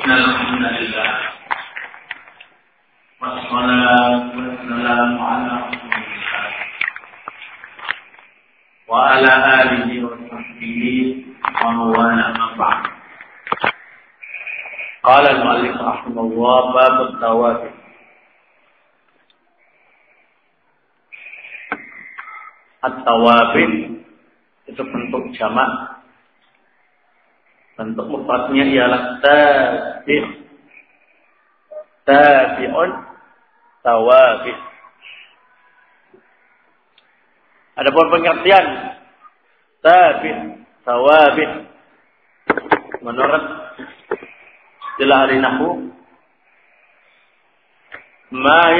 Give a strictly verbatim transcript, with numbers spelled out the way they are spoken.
Alhamdulillah. Wassalatu wassalamu ala Rasulillah wa ala alihi wa sahbihi wa mawala ma ba'd. Qala al-mu'allif rahimahullah bab at-tawabi. At-tawabi itu bentuk jamak. Bentuk mufradnya ialah tabi'. Tabi'un tawabi'. Adapun pengertian tabi' tawabi' menurut istilah ahli nahwu ma